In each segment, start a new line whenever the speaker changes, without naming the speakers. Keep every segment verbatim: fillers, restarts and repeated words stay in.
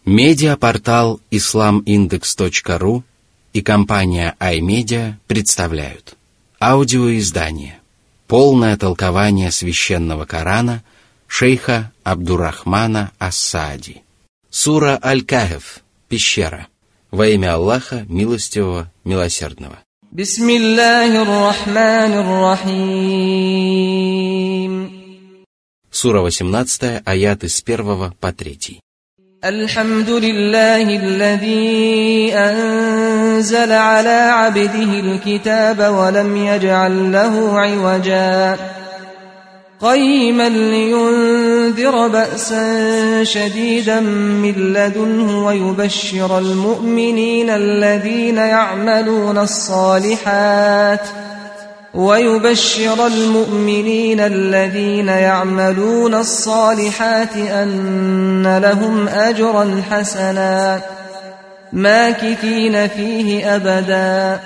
Медиапортал ислам индекс точка ру и компания iMedia представляют аудиоиздание «Полное толкование священного Корана» шейха Абдуррахмана ас-Саади. Сура Аль-Кахф, пещера. Во имя Аллаха, милостивого, милосердного.
Бисмиллахир-рахманир-рахим.
Сура восемнадцатая, аяты с первого по третий.
Алхамдулиллахи аллази анзаля аля абдихи аль-китаба ва лам ядж'аль лаху иваджа قيما لينذر بأسا شديدا من لدنه ويبشر المؤمنين الذين يعملون الصالحات ويبشر المؤمنين الذين يعملون الصالحات أن لهم أجرا حسنا ماكثين فيه أبدا.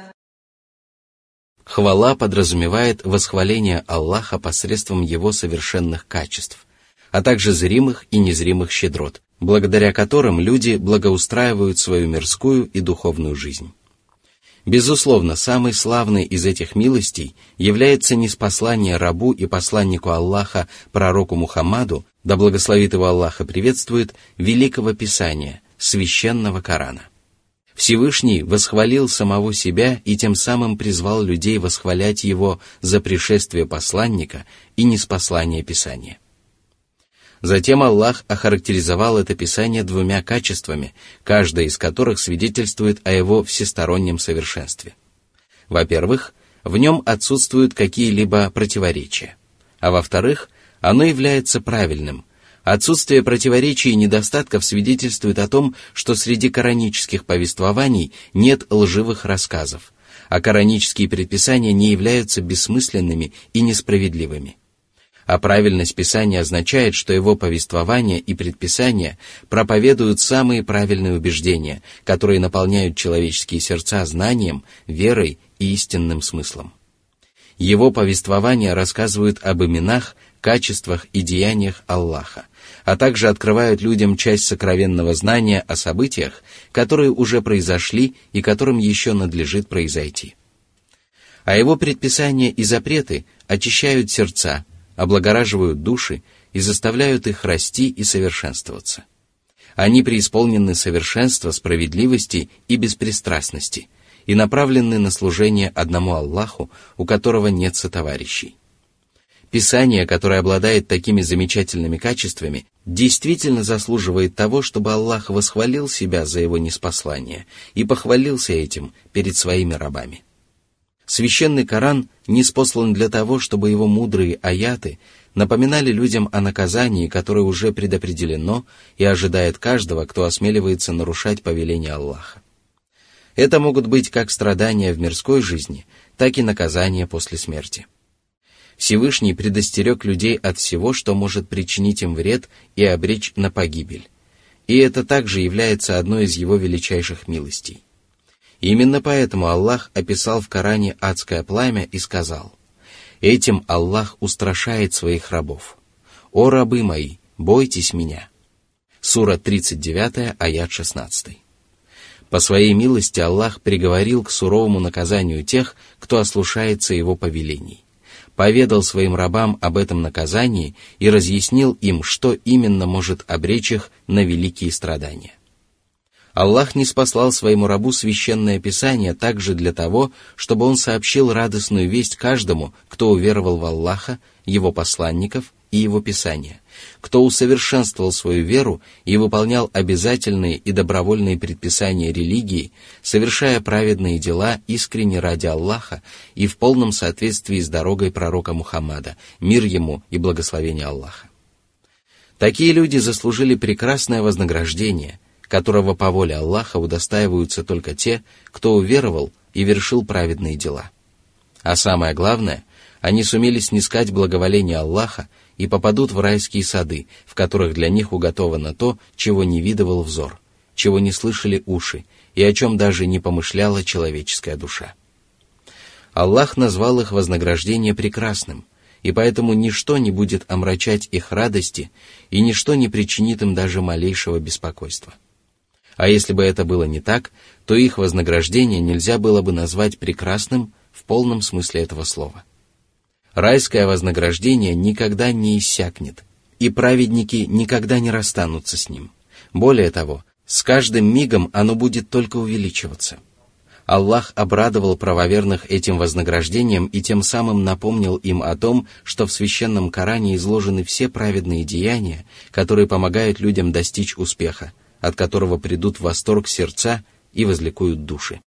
Хвала подразумевает восхваление Аллаха посредством Его совершенных качеств, а также зримых и незримых щедрот, благодаря которым люди благоустраивают свою мирскую и духовную жизнь. Безусловно, самой славной из этих милостей является ниспослание рабу и посланнику Аллаха, пророку Мухаммаду, да благословит его Аллах и приветствует, великого Писания, священного Корана. Всевышний восхвалил самого себя и тем самым призвал людей восхвалять его за пришествие посланника и ниспослание Писания. Затем Аллах охарактеризовал это Писание двумя качествами, каждое из которых свидетельствует о его всестороннем совершенстве. Во-первых, в нем отсутствуют какие-либо противоречия, а во-вторых, оно является правильным. Отсутствие противоречий и недостатков свидетельствует о том, что среди коранических повествований нет лживых рассказов, а коранические предписания не являются бессмысленными и несправедливыми. А правильность Писания означает, что его повествования и предписания проповедуют самые правильные убеждения, которые наполняют человеческие сердца знанием, верой и истинным смыслом. Его повествования рассказывают об именах, качествах и деяниях Аллаха, а также открывают людям часть сокровенного знания о событиях, которые уже произошли и которым еще надлежит произойти. А его предписания и запреты очищают сердца, облагораживают души и заставляют их расти и совершенствоваться. Они преисполнены совершенства, справедливости и беспристрастности и направлены на служение одному Аллаху, у которого нет сотоварищей. Писание, которое обладает такими замечательными качествами, действительно заслуживает того, чтобы Аллах восхвалил себя за его ниспослание и похвалился этим перед своими рабами. Священный Коран ниспослан для того, чтобы его мудрые аяты напоминали людям о наказании, которое уже предопределено и ожидает каждого, кто осмеливается нарушать повеление Аллаха. Это могут быть как страдания в мирской жизни, так и наказания после смерти. Всевышний предостерег людей от всего, что может причинить им вред и обречь на погибель. И это также является одной из его величайших милостей. И именно поэтому Аллах описал в Коране адское пламя и сказал: «Этим Аллах устрашает своих рабов. О рабы мои, бойтесь меня». Сура тридцать девятая, аят шестнадцатый. По своей милости Аллах приговорил к суровому наказанию тех, кто ослушается его повелений, поведал своим рабам об этом наказании и разъяснил им, что именно может обречь их на великие страдания. Аллах ниспослал своему рабу священное Писание также для того, чтобы он сообщил радостную весть каждому, кто уверовал в Аллаха, его посланников и его Писание, кто усовершенствовал свою веру и выполнял обязательные и добровольные предписания религии, совершая праведные дела искренне ради Аллаха и в полном соответствии с дорогой пророка Мухаммада, мир ему и благословение Аллаха. Такие люди заслужили прекрасное вознаграждение, которого по воле Аллаха удостаиваются только те, кто уверовал и вершил праведные дела. А самое главное, они сумели снискать благоволение Аллаха и попадут в райские сады, в которых для них уготовано то, чего не видывал взор, чего не слышали уши и о чем даже не помышляла человеческая душа. Аллах назвал их вознаграждение прекрасным, и поэтому ничто не будет омрачать их радости, и ничто не причинит им даже малейшего беспокойства. А если бы это было не так, то их вознаграждение нельзя было бы назвать прекрасным в полном смысле этого слова. Райское вознаграждение никогда не иссякнет, и праведники никогда не расстанутся с ним. Более того, с каждым мигом оно будет только увеличиваться. Аллах обрадовал правоверных этим вознаграждением и тем самым напомнил им о том, что в священном Коране изложены все праведные деяния, которые помогают людям достичь успеха, от которого придут в восторг сердца и возликуют души.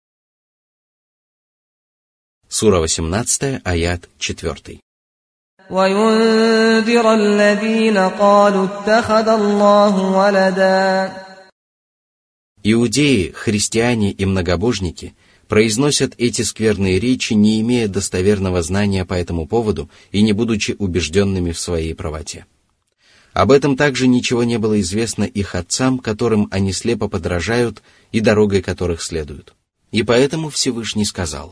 Сура восемнадцатая, аят четыре.
وَيُنذِرَ الَّذِينَ قَالُوا اتَّخَذَ اللَّهُ وَلَدًا.
Иудеи, христиане и многобожники произносят эти скверные речи, не имея достоверного знания по этому поводу и не будучи убежденными в своей правоте. Об этом также ничего не было известно их отцам, которым они слепо подражают и дорогой которых следуют. И поэтому Всевышний сказал.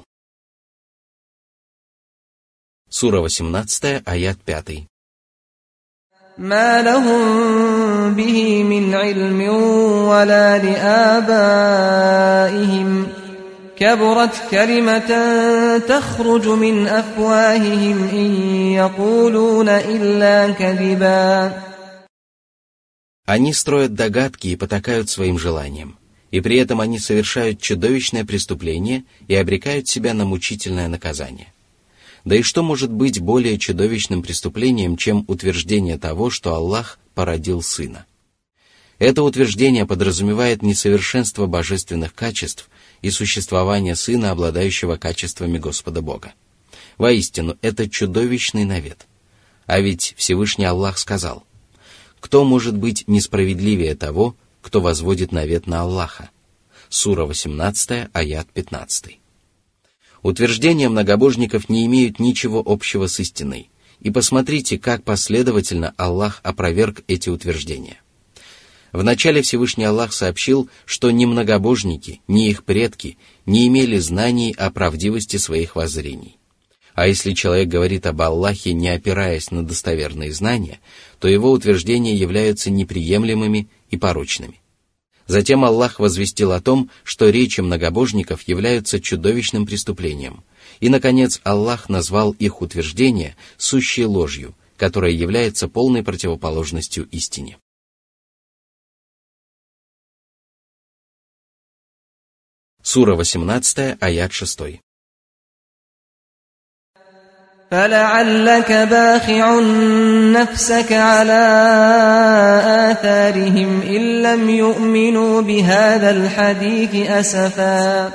Сура восемнадцатая, аят пятый.
مَا لَهُم بِهِ مِنْ عِلْمٍ وَلَا لِآبَائِهِمْ كَبُرَتْ كَلِمَةً تَخْرُجُ مِنْ أَفْوَاهِهِمْ إِنْ يَقُولُونَ إِلَّا كَذِبًا.
Они строят догадки и потакают своим желаниям, и при этом они совершают чудовищное преступление и обрекают себя на мучительное наказание. Да и что может быть более чудовищным преступлением, чем утверждение того, что Аллах породил Сына? Это утверждение подразумевает несовершенство божественных качеств и существование Сына, обладающего качествами Господа Бога. Воистину, это чудовищный навет. А ведь Всевышний Аллах сказал: «Кто может быть несправедливее того, кто возводит навет на Аллаха?» Сура восемнадцатая, аят пятнадцатый. Утверждения многобожников не имеют ничего общего с истиной, и посмотрите, как последовательно Аллах опроверг эти утверждения. Вначале Всевышний Аллах сообщил, что ни многобожники, ни их предки не имели знаний о правдивости своих воззрений. А если человек говорит об Аллахе, не опираясь на достоверные знания, то его утверждения являются неприемлемыми и порочными. Затем Аллах возвестил о том, что речи многобожников являются чудовищным преступлением. И, наконец, Аллах назвал их утверждение сущей ложью, которая является полной противоположностью истине. Сура восемнадцатая, аят шесть.
فَلَعَلَّكَ بَاخِعٌ نَفْسَكَ عَلَىٰ آثَارِهِمْ إِن لَّمْ يُؤْمِنُوا بِهَٰذَا الْحَدِيثِ أَسَفًا.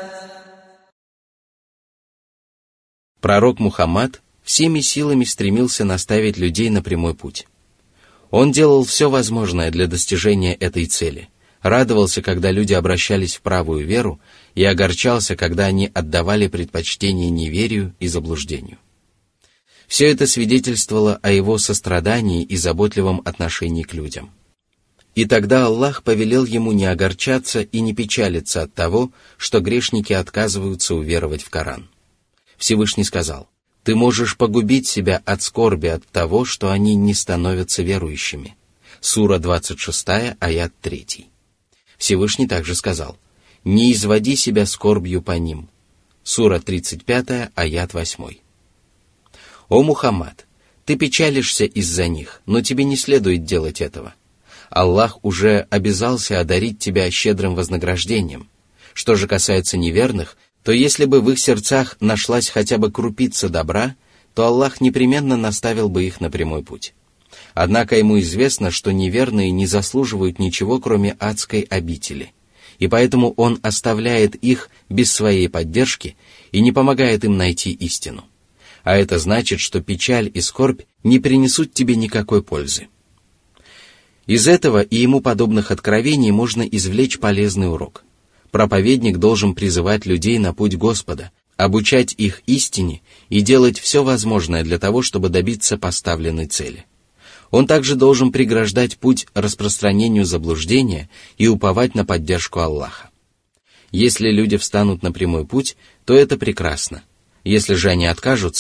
Пророк Мухаммад всеми силами стремился наставить людей на прямой путь. Он делал все возможное для достижения этой цели, радовался, когда люди обращались в правую веру, и огорчался, когда они отдавали предпочтение неверию и заблуждению. Все это свидетельствовало о его сострадании и заботливом отношении к людям. И тогда Аллах повелел ему не огорчаться и не печалиться от того, что грешники отказываются уверовать в Коран. Всевышний сказал: «Ты можешь погубить себя от скорби от того, что они не становятся верующими». Сура двадцать шестая, аят три. Всевышний также сказал: «Не изводи себя скорбью по ним». Сура тридцать пятая, аят восемь. «О Мухаммад, ты печалишься из-за них, но тебе не следует делать этого. Аллах уже обязался одарить тебя щедрым вознаграждением. Что же касается неверных, то если бы в их сердцах нашлась хотя бы крупица добра, то Аллах непременно наставил бы их на прямой путь. Однако ему известно, что неверные не заслуживают ничего, кроме адской обители, и поэтому он оставляет их без своей поддержки и не помогает им найти истину. А это значит, что печаль и скорбь не принесут тебе никакой пользы». Из этого и ему подобных откровений можно извлечь полезный урок. Проповедник должен призывать людей на путь Господа, обучать их истине и делать все возможное для того, чтобы добиться поставленной цели. Он также должен преграждать путь распространению заблуждения и уповать на поддержку Аллаха. Если люди встанут на прямой путь, то это прекрасно. Если же они откажутся,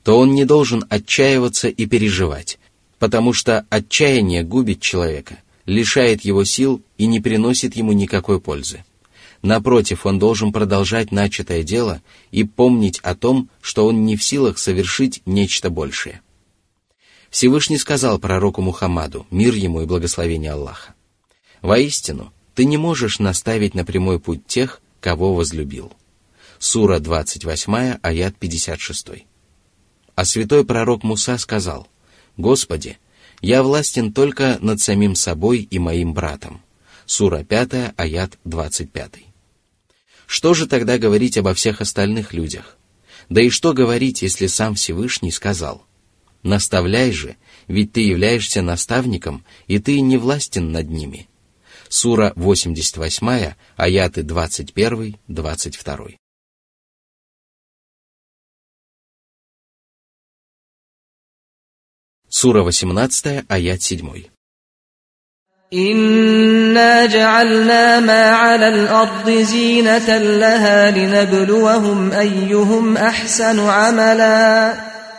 то он не должен отчаиваться и переживать, потому что отчаяние губит человека, лишает его сил и не приносит ему никакой пользы. Напротив, он должен продолжать начатое дело и помнить о том, что он не в силах совершить нечто большее. Всевышний сказал пророку Мухаммаду, мир ему и благословение Аллаха: «Воистину, ты не можешь наставить на прямой путь тех, кого возлюбил». Сура двадцать восемь, аят пятьдесят шесть. А святой пророк Муса сказал: «Господи, я властен только над самим собой и моим братом». Сура пять, аят двадцать пять. Что же тогда говорить обо всех остальных людях? Да и что говорить, если сам Всевышний сказал: «Наставляй же, ведь ты являешься наставником, и ты не властен над ними». Сура восемьдесят восемь, аяты двадцать один, двадцать два. Сура восемнадцать, аят семь.
«Инна джа'альна ма 'аля ал-арди зинатан лаха линаблувахум айюхум ахсану 'амала».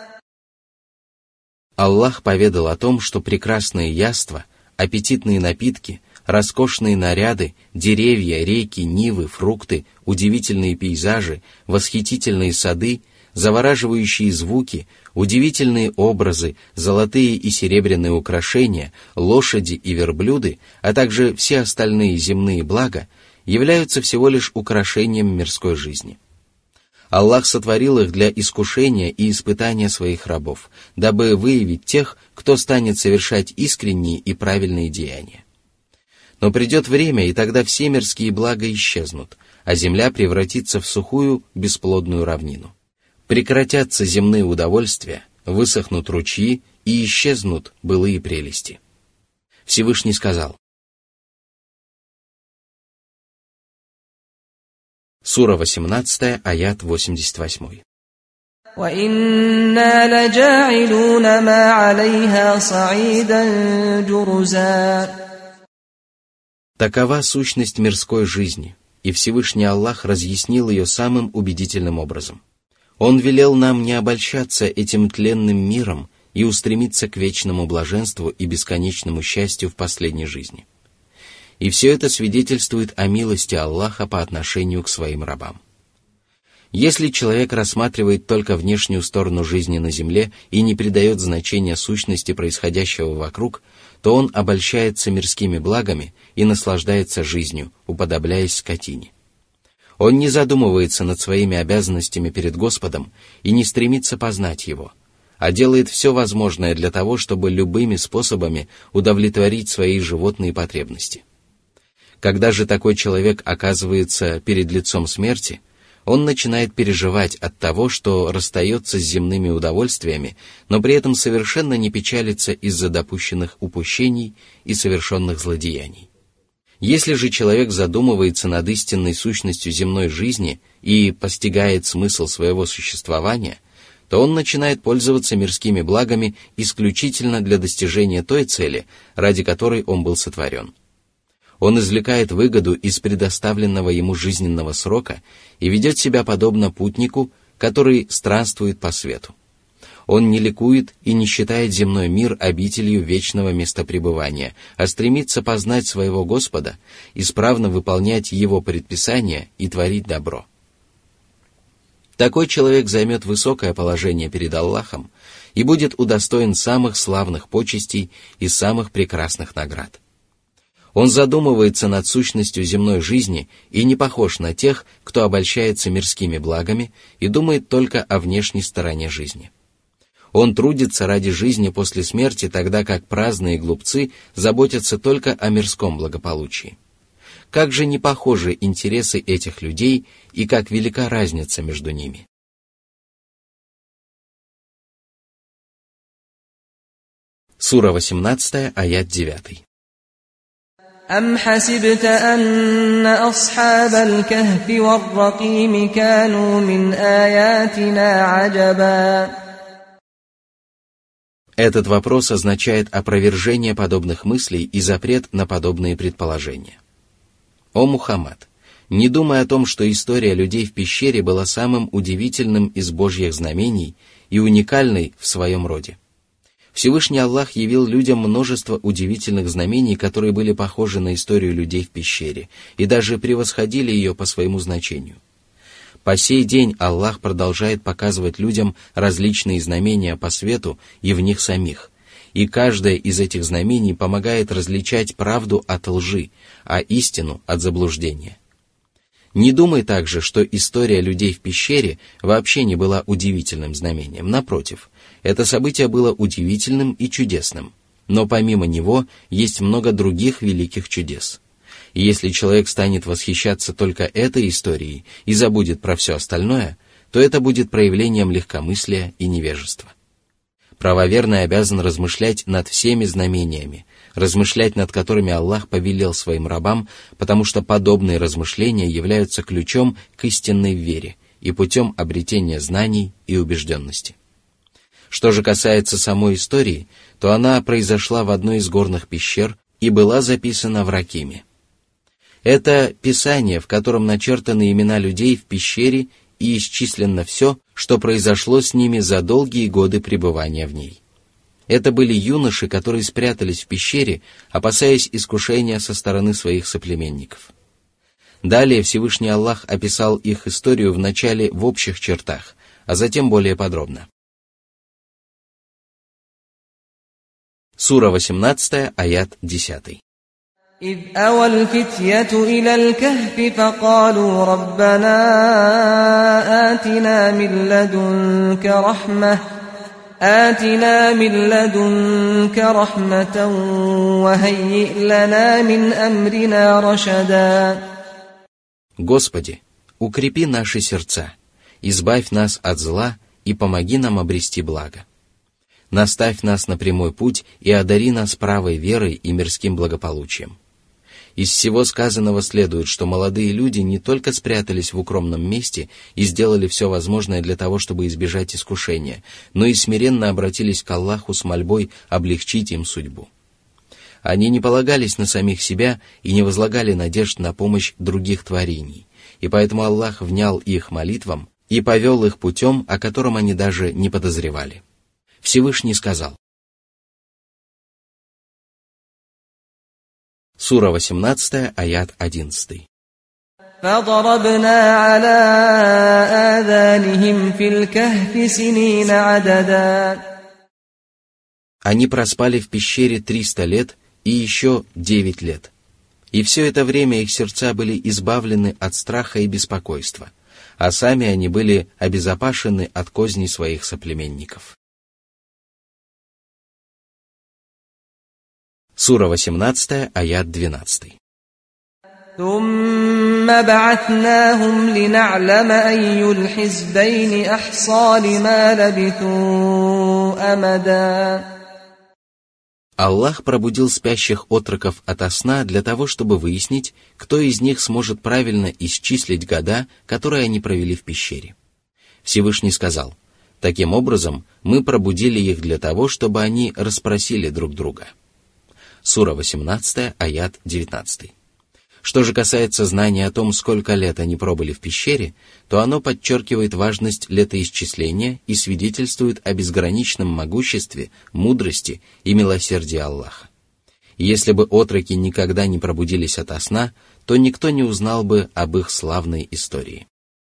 Аллах поведал о том, что прекрасные яства, аппетитные напитки, роскошные наряды, деревья, реки, нивы, фрукты, удивительные пейзажи, восхитительные сады, завораживающие звуки, удивительные образы, золотые и серебряные украшения, лошади и верблюды, а также все остальные земные блага являются всего лишь украшением мирской жизни. Аллах сотворил их для искушения и испытания своих рабов, дабы выявить тех, кто станет совершать искренние и правильные деяния. Но придет время, и тогда все мирские блага исчезнут, а земля превратится в сухую, бесплодную равнину. Прекратятся земные удовольствия, высохнут ручьи и исчезнут былые прелести. Всевышний сказал. Сура восемнадцать, аят восемьдесят восемь.
وَإِنَّا لَجَاعِلُونَ مَا عَلَيْهَا صَعِيدًا جُرُزًا.
Такова сущность мирской жизни, и Всевышний Аллах разъяснил ее самым убедительным образом. Он велел нам не обольщаться этим тленным миром и устремиться к вечному блаженству и бесконечному счастью в последней жизни. И все это свидетельствует о милости Аллаха по отношению к своим рабам. Если человек рассматривает только внешнюю сторону жизни на земле и не придает значения сущности происходящего вокруг, то он обольщается мирскими благами и наслаждается жизнью, уподобляясь скотине. Он не задумывается над своими обязанностями перед Господом и не стремится познать Его, а делает все возможное для того, чтобы любыми способами удовлетворить свои животные потребности. Когда же такой человек оказывается перед лицом смерти, он начинает переживать от того, что расстается с земными удовольствиями, но при этом совершенно не печалится из-за допущенных упущений и совершенных злодеяний. Если же человек задумывается над истинной сущностью земной жизни и постигает смысл своего существования, то он начинает пользоваться мирскими благами исключительно для достижения той цели, ради которой он был сотворен. Он извлекает выгоду из предоставленного ему жизненного срока и ведет себя подобно путнику, который странствует по свету. Он не ликует и не считает земной мир обителью вечного местопребывания, а стремится познать своего Господа, исправно выполнять Его предписания и творить добро. Такой человек займет высокое положение перед Аллахом и будет удостоен самых славных почестей и самых прекрасных наград. Он задумывается над сущностью земной жизни и не похож на тех, кто обольщается мирскими благами и думает только о внешней стороне жизни. Он трудится ради жизни после смерти, тогда как праздные глупцы заботятся только о мирском благополучии. Как же не похожи интересы этих людей и как велика разница между ними. Сура восемнадцать, аят девять.
أَمْ حَسِبْتَ أَنَّ أَصْحَابَ الْكَهْفِ وَالرَّقِيمِ كَانُوا مِنْ آيَاتِنَا عَجَبًا.
Этот вопрос означает опровержение подобных мыслей и запрет на подобные предположения. О Мухаммад, не думай о том, что история людей в пещере была самым удивительным из Божьих знамений и уникальной в своем роде. Всевышний Аллах явил людям множество удивительных знамений, которые были похожи на историю людей в пещере и даже превосходили ее по своему значению. По сей день Аллах продолжает показывать людям различные знамения по свету и в них самих, и каждое из этих знамений помогает различать правду от лжи, а истину от заблуждения. Не думай также, что история людей в пещере вообще не была удивительным знамением. Напротив, это событие было удивительным и чудесным, но помимо него есть много других великих чудес. И если человек станет восхищаться только этой историей и забудет про все остальное, то это будет проявлением легкомыслия и невежества. Правоверный обязан размышлять над всеми знамениями, размышлять над которыми Аллах повелел своим рабам, потому что подобные размышления являются ключом к истинной вере и путем обретения знаний и убежденности. Что же касается самой истории, то она произошла в одной из горных пещер и была записана в Ракиме. Это писание, в котором начертаны имена людей в пещере и исчислено все, что произошло с ними за долгие годы пребывания в ней. Это были юноши, которые спрятались в пещере, опасаясь искушения со стороны своих соплеменников. Далее Всевышний Аллах описал их историю вначале в общих чертах, а затем более подробно. Сура восемнадцатая, аят десятый.
إذ أوى الفتية إلى الكهف فقالوا ربنا آتنا من لدنك رحمة آتنا من لدنك رحمة وهيئ لنا من أمرنا رشدا.
Господи, укрепи наши сердца, избавь нас от зла и помоги нам обрести благо. Наставь нас на прямой путь и одари нас правой верой и мирским благополучием. Из всего сказанного следует, что молодые люди не только спрятались в укромном месте и сделали все возможное для того, чтобы избежать искушения, но и смиренно обратились к Аллаху с мольбой облегчить им судьбу. Они не полагались на самих себя и не возлагали надежд на помощь других творений, и поэтому Аллах внял их молитвам и повел их путем, о котором они даже не подозревали. Всевышний сказал. Сура восемнадцатая, аят одиннадцатый.
فضربنا على آذانهم في الكهف سنين عددا.
Они проспали в пещере триста лет и еще девять лет. И все это время их сердца были избавлены от страха и беспокойства, а сами они были обезопасены от козней своих соплеменников. Сура восемнадцатая, аят двенадцатый.
ثم بعثناهم لنعلم أي الحزبين أحصى لما لبثوا أمدا.
Аллах пробудил спящих отроков ото сна для того, чтобы выяснить, кто из них сможет правильно исчислить года, которые они провели в пещере. Всевышний сказал: таким образом мы пробудили их для того, чтобы они расспросили друг друга. Сура восемнадцатая, аят девятнадцатый. Что же касается знания о том, сколько лет они пробыли в пещере, то оно подчеркивает важность летоисчисления и свидетельствует о безграничном могуществе, мудрости и милосердии Аллаха. И если бы отроки никогда не пробудились ото сна, то никто не узнал бы об их славной истории.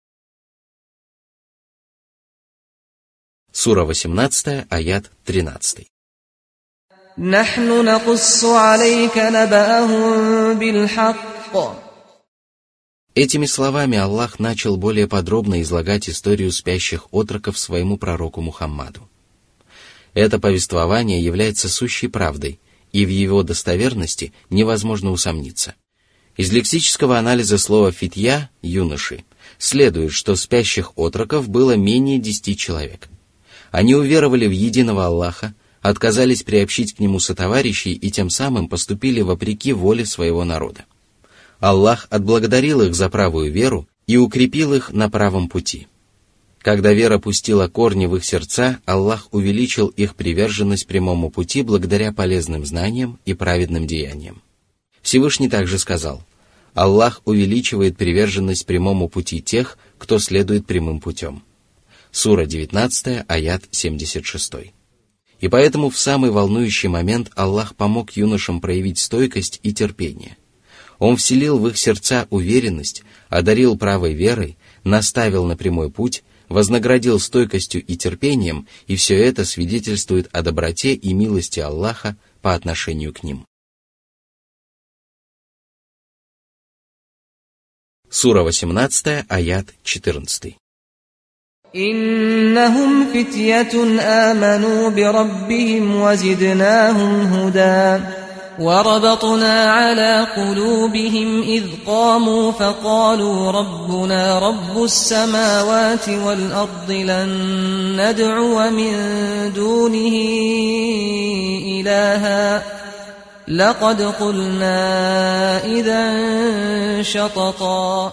Сура восемнадцатая, аят тринадцатый.
نحن نقص عليك نبأهم بالحق.
Этими словами Аллах начал более подробно излагать историю спящих отроков своему пророку Мухаммаду. Это повествование является сущей правдой, и в его достоверности невозможно усомниться. Из лексического анализа слова «фитья» — юноши следует, что спящих отроков было менее десяти человек. Они уверовали в единого Аллаха, отказались приобщить к нему сотоварищей и тем самым поступили вопреки воле своего народа. Аллах отблагодарил их за правую веру и укрепил их на правом пути. Когда вера пустила корни в их сердца, Аллах увеличил их приверженность прямому пути благодаря полезным знаниям и праведным деяниям. Всевышний также сказал: Аллах увеличивает приверженность прямому пути тех, кто следует прямым путем. Сура девятнадцатая, аят семьдесят шесть. И поэтому в самый волнующий момент Аллах помог юношам проявить стойкость и терпение. Он вселил в их сердца уверенность, одарил правой верой, наставил на прямой путь, вознаградил стойкостью и терпением, и все это свидетельствует о доброте и милости Аллаха по отношению к ним. Сура восемнадцатая, аят четырнадцатый.
إنهم فتية آمنوا بربهم وزدناهم هدى وربطنا على قلوبهم إذ قاموا فقالوا ربنا رب السماوات والأرض لن ندعو من دونه إلها لقد قلنا إذا شططا.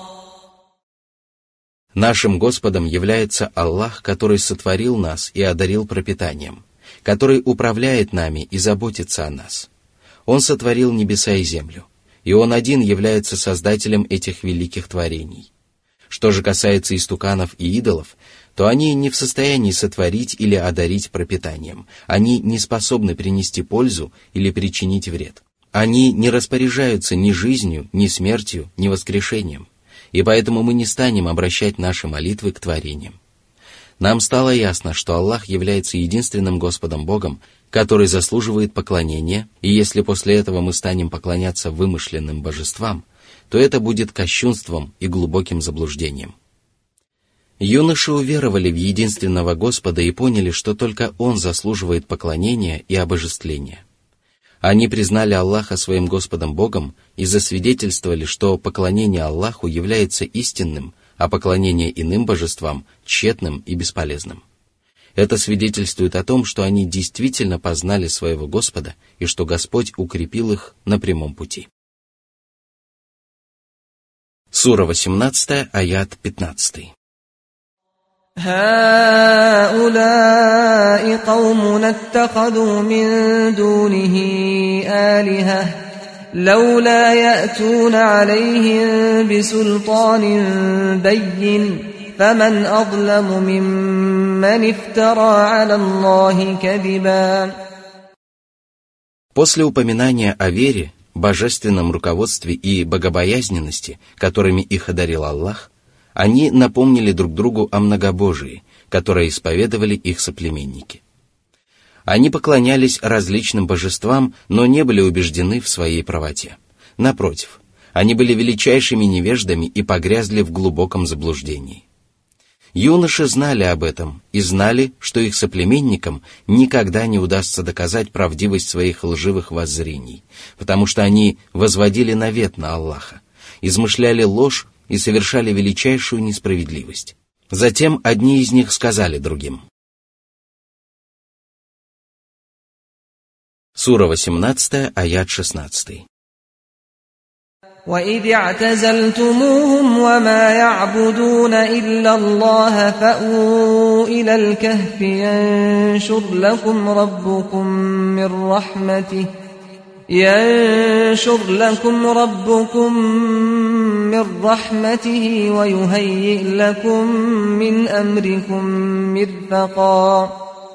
Нашим Господом является Аллах, который сотворил нас и одарил пропитанием, который управляет нами и заботится о нас. Он сотворил небеса и землю, и Он один является создателем этих великих творений. Что же касается истуканов и идолов, то они не в состоянии сотворить или одарить пропитанием, они не способны принести пользу или причинить вред. Они не распоряжаются ни жизнью, ни смертью, ни воскрешением. И поэтому мы не станем обращать наши молитвы к творениям. Нам стало ясно, что Аллах является единственным Господом Богом, который заслуживает поклонения, и если после этого мы станем поклоняться вымышленным божествам, то это будет кощунством и глубоким заблуждением. Юноши уверовали в единственного Господа и поняли, что только Он заслуживает поклонения и обожествления. Они признали Аллаха своим Господом Богом и засвидетельствовали, что поклонение Аллаху является истинным, а поклонение иным божествам тщетным и бесполезным. Это свидетельствует о том, что они действительно познали своего Господа и что Господь укрепил их на прямом пути. Сура восемнадцатая, аят пятнадцатый.
هؤلاء قومنا اتخذوا من دونه آلهة لولا يأتون عليهم بسلطان بين فمن أظلم ممن افترى على الله كذبا.
После упоминания о вере, божественном руководстве и богобоязненности, которыми их одарил Аллах, они напомнили друг другу о многобожии, которое исповедовали их соплеменники. Они поклонялись различным божествам, но не были убеждены в своей правоте. Напротив, они были величайшими невеждами и погрязли в глубоком заблуждении. Юноши знали об этом и знали, что их соплеменникам никогда не удастся доказать правдивость своих лживых воззрений, потому что они возводили навет на Аллаха, измышляли ложь и совершали величайшую несправедливость. Затем одни из них сказали другим. Сура восемнадцатая, аят шестнадцатый.
وَإِذِ اعْتَزَلْتُمُوهُمْ وَمَا يَعْبُدُونَ إِلَّا اللَّهَ فَأْوُوا إِلَى الْكَهْفِ يَنشُرْ لَكُمْ رَبُّكُمْ مِنْ رَحْمَتِهِ ينشر لكم ربكم من رحمته ويهيئ لكم من أمركم مرفقا.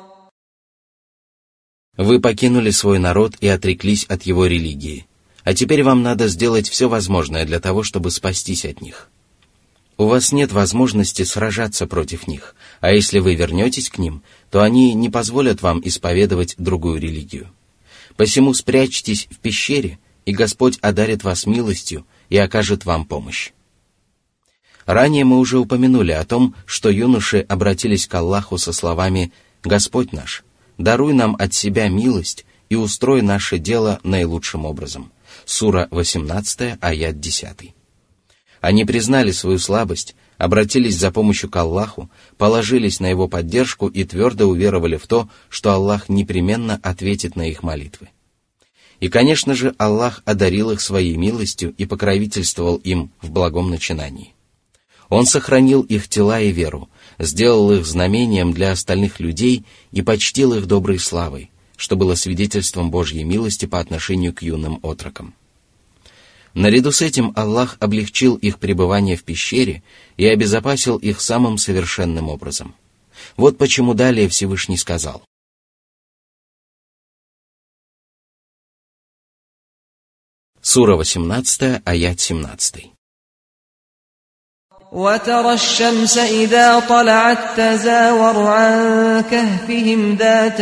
Вы покинули свой народ и отреклись от его религии, а теперь вам надо сделать все возможное для того, чтобы спастись от них. У вас нет возможности сражаться против них, а если вы вернетесь к ним, то они не позволят вам исповедовать другую религию. Посему спрячьтесь в пещере, и Господь одарит вас милостью и окажет вам помощь. Ранее мы уже упомянули о том, что юноши обратились к Аллаху со словами «Господь наш, даруй нам от себя милость и устрой наше дело наилучшим образом». Сура восемнадцатая, аят десятый. Они признали свою слабость, обратились за помощью к Аллаху, положились на Его поддержку и твердо уверовали в то, что Аллах непременно ответит на их молитвы. И, конечно же, Аллах одарил их своей милостью и покровительствовал им в благом начинании. Он сохранил их тела и веру, сделал их знамением для остальных людей и почтил их доброй славой, что было свидетельством Божьей милости по отношению к юным отрокам. Наряду с этим Аллах облегчил их пребывание в пещере и обезопасил их самым совершенным образом. Вот почему далее Всевышний сказал: Сура восемнадцатая, аят семнадцатый.
وترى الشمس إذا طلعت تزاور عن كهفهم ذات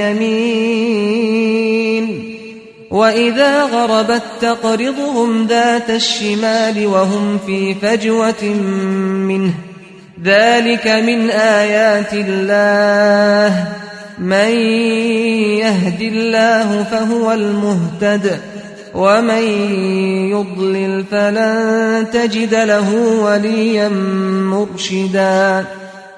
اليمين وإذا غربت تقرضهم ذات الشمال وهم في فجوة منه ذلك من آيات الله من يهد الله فهو المهتد ومن يضلل فلن تجد له وليا مرشدا.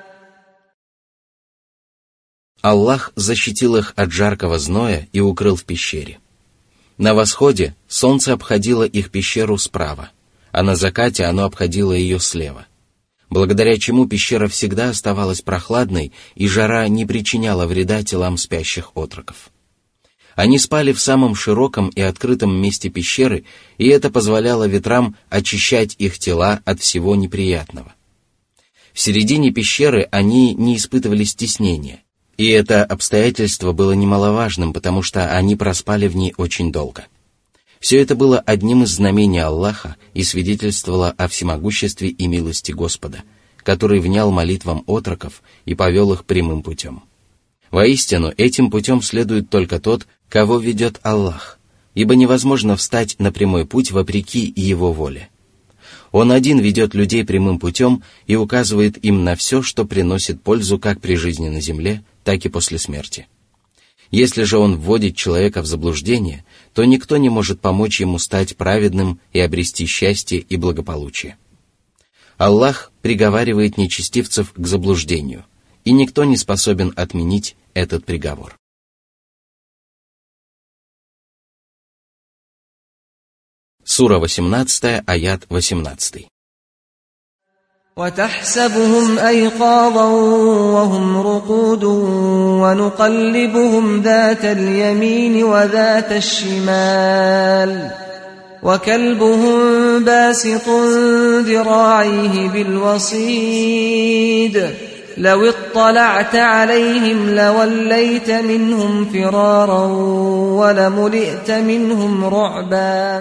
Аллах защитил их от жаркого зноя и укрыл в пещере. На восходе солнце обходило их пещеру справа, а на закате оно обходило ее слева, благодаря чему пещера всегда оставалась прохладной и жара не причиняла вреда телам спящих отроков. Они спали в самом широком и открытом месте пещеры, и это позволяло ветрам очищать их тела от всего неприятного. В середине пещеры они не испытывали стеснения, и это обстоятельство было немаловажным, потому что они проспали в ней очень долго. Все это было одним из знамений Аллаха и свидетельствовало о всемогуществе и милости Господа, который внял молитвам отроков и повел их прямым путем. Воистину, этим путем следует только тот, кого ведет Аллах, ибо невозможно встать на прямой путь вопреки Его воле. Он один ведет людей прямым путем и указывает им на все, что приносит пользу как при жизни на земле, так и после смерти. Если же Он вводит человека в заблуждение, то никто не может помочь ему стать праведным и обрести счастье и благополучие. Аллах приговаривает нечестивцев к заблуждению, и никто не способен отменить этот приговор. Сура восемнадцатая, аят восемнадцатый.
وتحسبهم أيقاظا وهم رقود ونقلبهم ذات اليمين وذات الشمال وكلبهم باسط ذراعيه بالوصيد لو اطلعت عليهم لوليت منهم فرارا ولملئت منهم رعبا.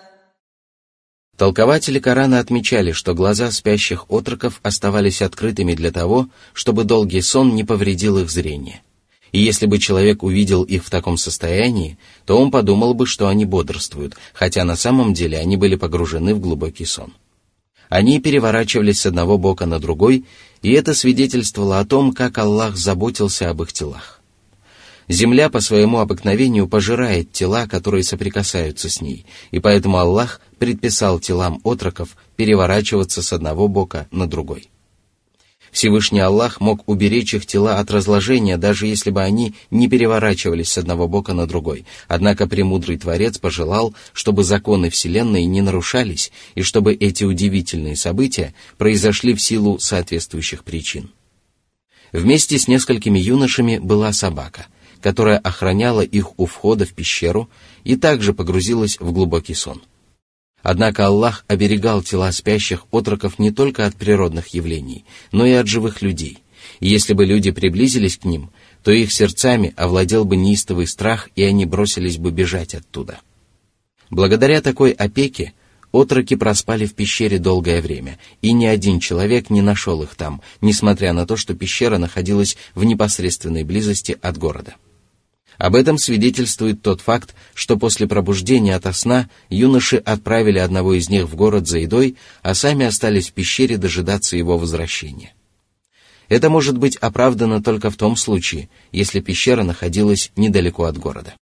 Толкователи Корана отмечали, что глаза спящих отроков оставались открытыми для того, чтобы долгий сон не повредил их зрение. И если бы человек увидел их в таком состоянии, то он подумал бы, что они бодрствуют, хотя на самом деле они были погружены в глубокий сон. Они переворачивались с одного бока на другой, и это свидетельствовало о том, как Аллах заботился об их телах. Земля по своему обыкновению пожирает тела, которые соприкасаются с ней, и поэтому Аллах предписал телам отроков переворачиваться с одного бока на другой. Всевышний Аллах мог уберечь их тела от разложения, даже если бы они не переворачивались с одного бока на другой, однако премудрый Творец пожелал, чтобы законы Вселенной не нарушались, и чтобы эти удивительные события произошли в силу соответствующих причин. Вместе с несколькими юношами была собака, которая охраняла их у входа в пещеру и также погрузилась в глубокий сон. Однако Аллах оберегал тела спящих отроков не только от природных явлений, но и от живых людей, и если бы люди приблизились к ним, то их сердцами овладел бы неистовый страх, и они бросились бы бежать оттуда. Благодаря такой опеке отроки проспали в пещере долгое время, и ни один человек не нашел их там, несмотря на то, что пещера находилась в непосредственной близости от города. Об этом свидетельствует тот факт, что после пробуждения ото сна юноши отправили одного из них в город за едой, а сами остались в пещере дожидаться его возвращения. Это может быть оправдано только в том случае, если пещера находилась недалеко от города.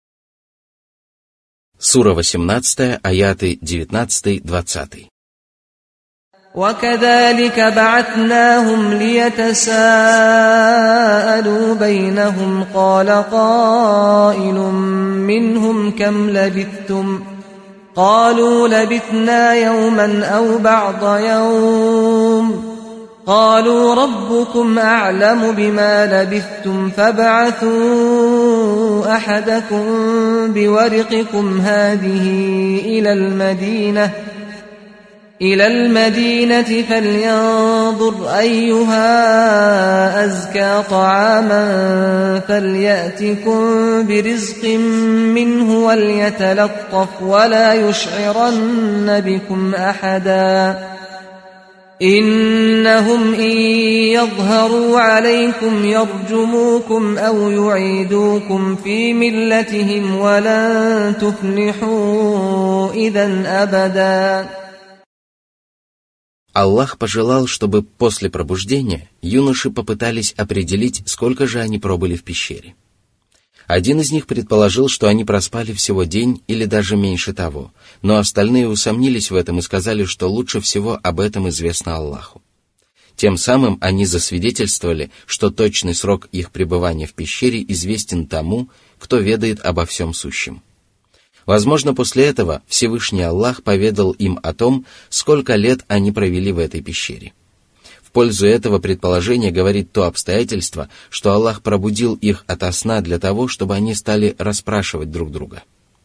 Сура восемнадцатая, аяты девятнадцатый-двадцатый.
وكذلك بعثناهم ليتساءلوا بينهم قال قائل منهم كم لبثتم قالوا لبثنا يوما أو بعض يوم قالوا ربكم أعلم بما لبثتم فابعثوا أحدكم بورقكم هذه إلى المدينة إلى المدينة فلينظر أيها أزكى طعاما فليأتكم برزق منه وليتلطف ولا يشعرن بكم أحدا إنهم إن يظهروا عليكم يرجموكم أو يعيدوكم في ملتهم ولن تفلحوا إذا أبدا.
Аллах пожелал, чтобы после пробуждения юноши попытались определить, сколько же они пробыли в пещере. Один из них предположил, что они проспали всего день или даже меньше того, но остальные усомнились в этом и сказали, что лучше всего об этом известно Аллаху. Тем самым они засвидетельствовали, что точный срок их пребывания в пещере известен тому, кто ведает обо всем сущем. Возможно, после этого Всевышний Аллах поведал им о том, сколько лет они провели в этой пещере. В пользу этого предположения говорит то обстоятельство, что Аллах пробудил их ото сна для того, чтобы они стали расспрашивать друг друга.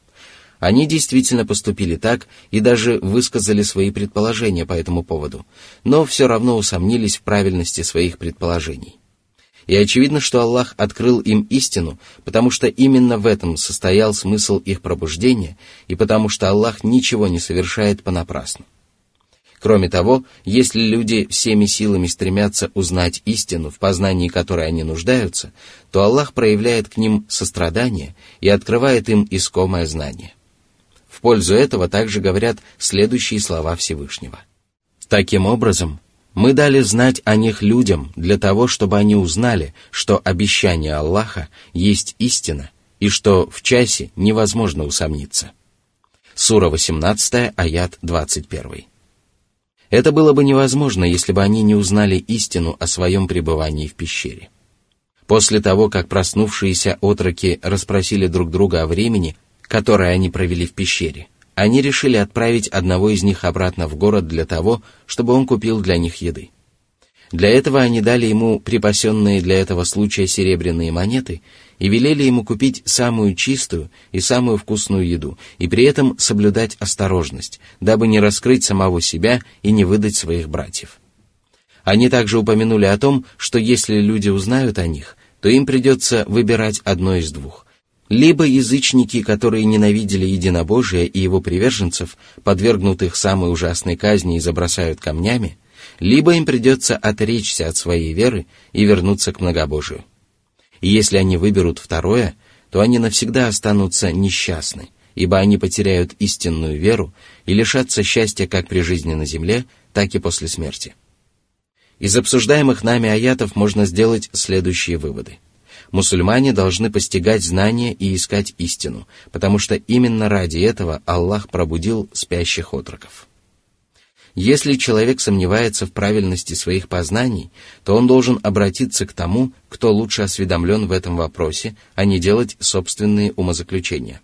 Они действительно поступили так и даже высказали свои предположения по этому поводу, но все равно усомнились в правильности своих предположений. И очевидно, что Аллах открыл им истину, потому что именно в этом состоял смысл их пробуждения, и потому что Аллах ничего не совершает понапрасну. Кроме того, если люди всеми силами стремятся узнать истину, в познании которой они нуждаются, то Аллах проявляет к ним сострадание и открывает им искомое знание. В пользу этого также говорят следующие слова Всевышнего. «Таким образом, мы дали знать о них людям для того, чтобы они узнали, что обещание Аллаха есть истина и что в часе невозможно усомниться». Сура восемнадцатая, аят двадцать первый. Это было бы невозможно, если бы они не узнали истину о своем пребывании в пещере. После того, как проснувшиеся отроки расспросили друг друга о времени, которое они провели в пещере, они решили отправить одного из них обратно в город для того, чтобы он купил для них еды. Для этого они дали ему припасенные для этого случая серебряные монеты и велели ему купить самую чистую и самую вкусную еду, и при этом соблюдать осторожность, дабы не раскрыть самого себя и не выдать своих братьев. Они также упомянули о том, что если люди узнают о них, то им придется выбирать одно из двух. Либо язычники, которые ненавидели единобожие и его приверженцев, подвергнут их самой ужасной казни и забросают камнями, либо им придется отречься от своей веры и вернуться к многобожию. И если они выберут второе, то они навсегда останутся несчастны, ибо они потеряют истинную веру и лишатся счастья как при жизни на земле, так и после смерти. Из обсуждаемых нами аятов можно сделать следующие выводы. Мусульмане должны постигать знания и искать истину, потому что именно ради этого Аллах пробудил спящих отроков. Если человек сомневается в правильности своих познаний, то он должен обратиться к тому, кто лучше осведомлен в этом вопросе, а не делать собственные умозаключения.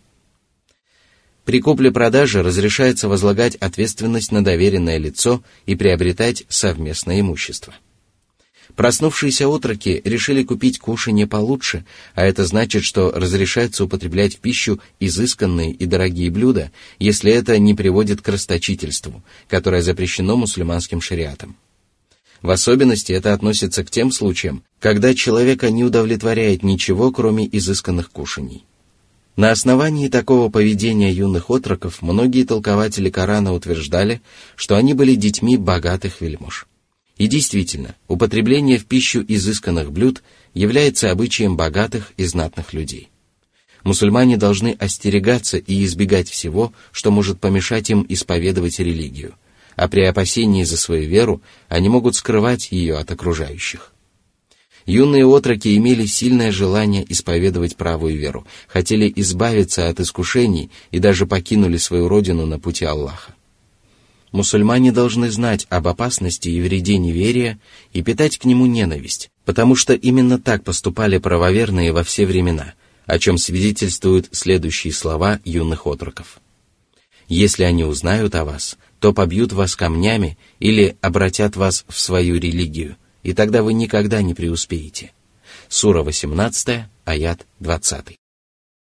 При купле-продаже разрешается возлагать ответственность на доверенное лицо и приобретать совместное имущество. Проснувшиеся отроки решили купить кушанье получше, а это значит, что разрешается употреблять в пищу изысканные и дорогие блюда, если это не приводит к расточительству, которое запрещено мусульманским шариатом. В особенности это относится к тем случаям, когда человека не удовлетворяет ничего, кроме изысканных кушаний. На основании такого поведения юных отроков многие толкователи Корана утверждали, что они были детьми богатых вельмож. И действительно, употребление в пищу изысканных блюд является обычаем богатых и знатных людей. Мусульмане должны остерегаться и избегать всего, что может помешать им исповедовать религию, а при опасении за свою веру они могут скрывать ее от окружающих. Юные отроки имели сильное желание исповедовать правую веру, хотели избавиться от искушений и даже покинули свою родину на пути Аллаха. Мусульмане должны знать об опасности и вреде неверия и питать к нему ненависть, потому что именно так поступали правоверные во все времена, о чем свидетельствуют следующие слова юных отроков. «Если они узнают о вас, то побьют вас камнями или обратят вас в свою религию, и тогда вы никогда не преуспеете». Сура восемнадцатая, аят двадцатый.